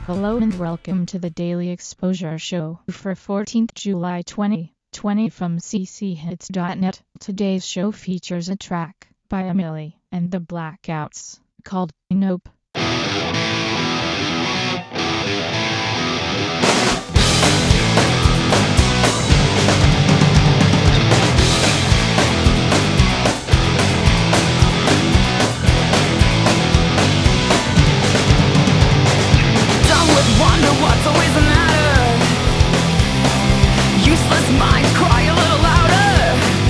Hello and welcome to the Daily Exposure Show for 14th July 2020 from cchits.net. Today's show features a track by Emily and the Blackouts called Nope. Wonder what's always the matter. Useless minds cry a little louder.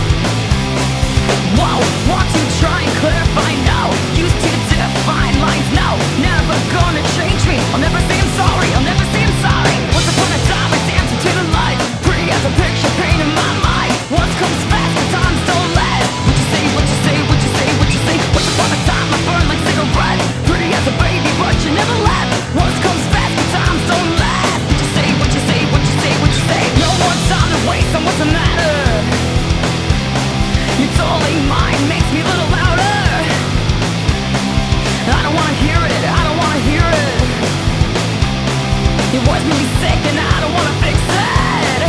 Whoa, want to try and clarify now. Used to define lines now. Never gonna change me. I'll never say I'm sorry. I'll never say I'm sorry. Once upon a time I danced into the light. Pretty as a picture painted in my mind. Once comes fast, but times don't last. What you say, what you say, what you say, what you say. Once upon a time I burned like cigarettes. Pretty as a baby, but you never left. Once comes fast, but times don't last. What you say, what you say, what you say, what you say. No more time to waste on what's the matter. You're totally mine, makes me a little louder. I don't wanna hear it, I don't wanna hear it. Your voice makes me sick and I don't wanna fix it.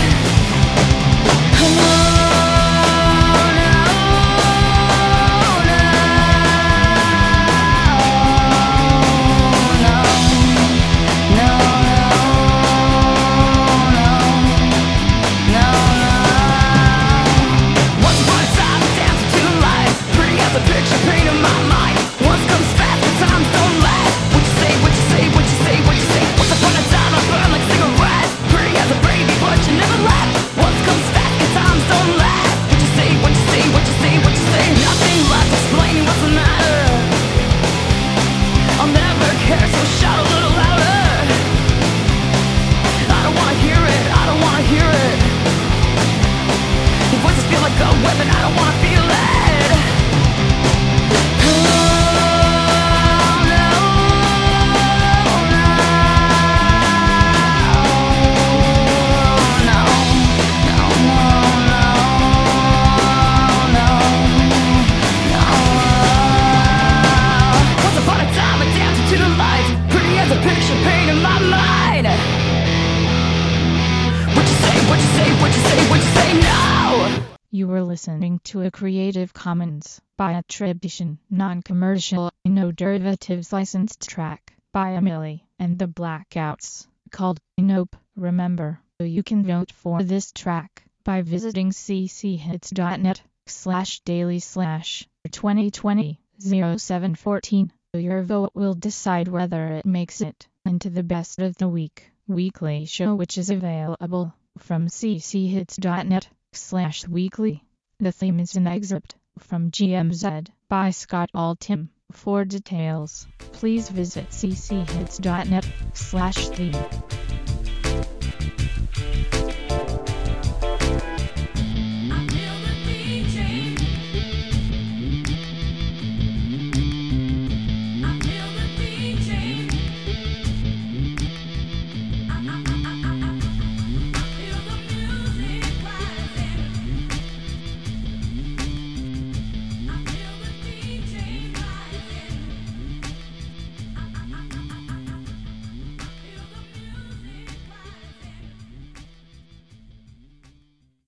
You were listening to a Creative Commons by attribution, non-commercial, no derivatives licensed track by Emily and the Blackouts called Nope. Remember, you can vote for this track by visiting cchits.net/daily/2020-0714. Your vote will decide whether it makes it into the best of the week weekly show, which is available from cchits.net/weekly. The theme is an excerpt from GMZ by Scott Altham. For details, please visit cchits.net/theme.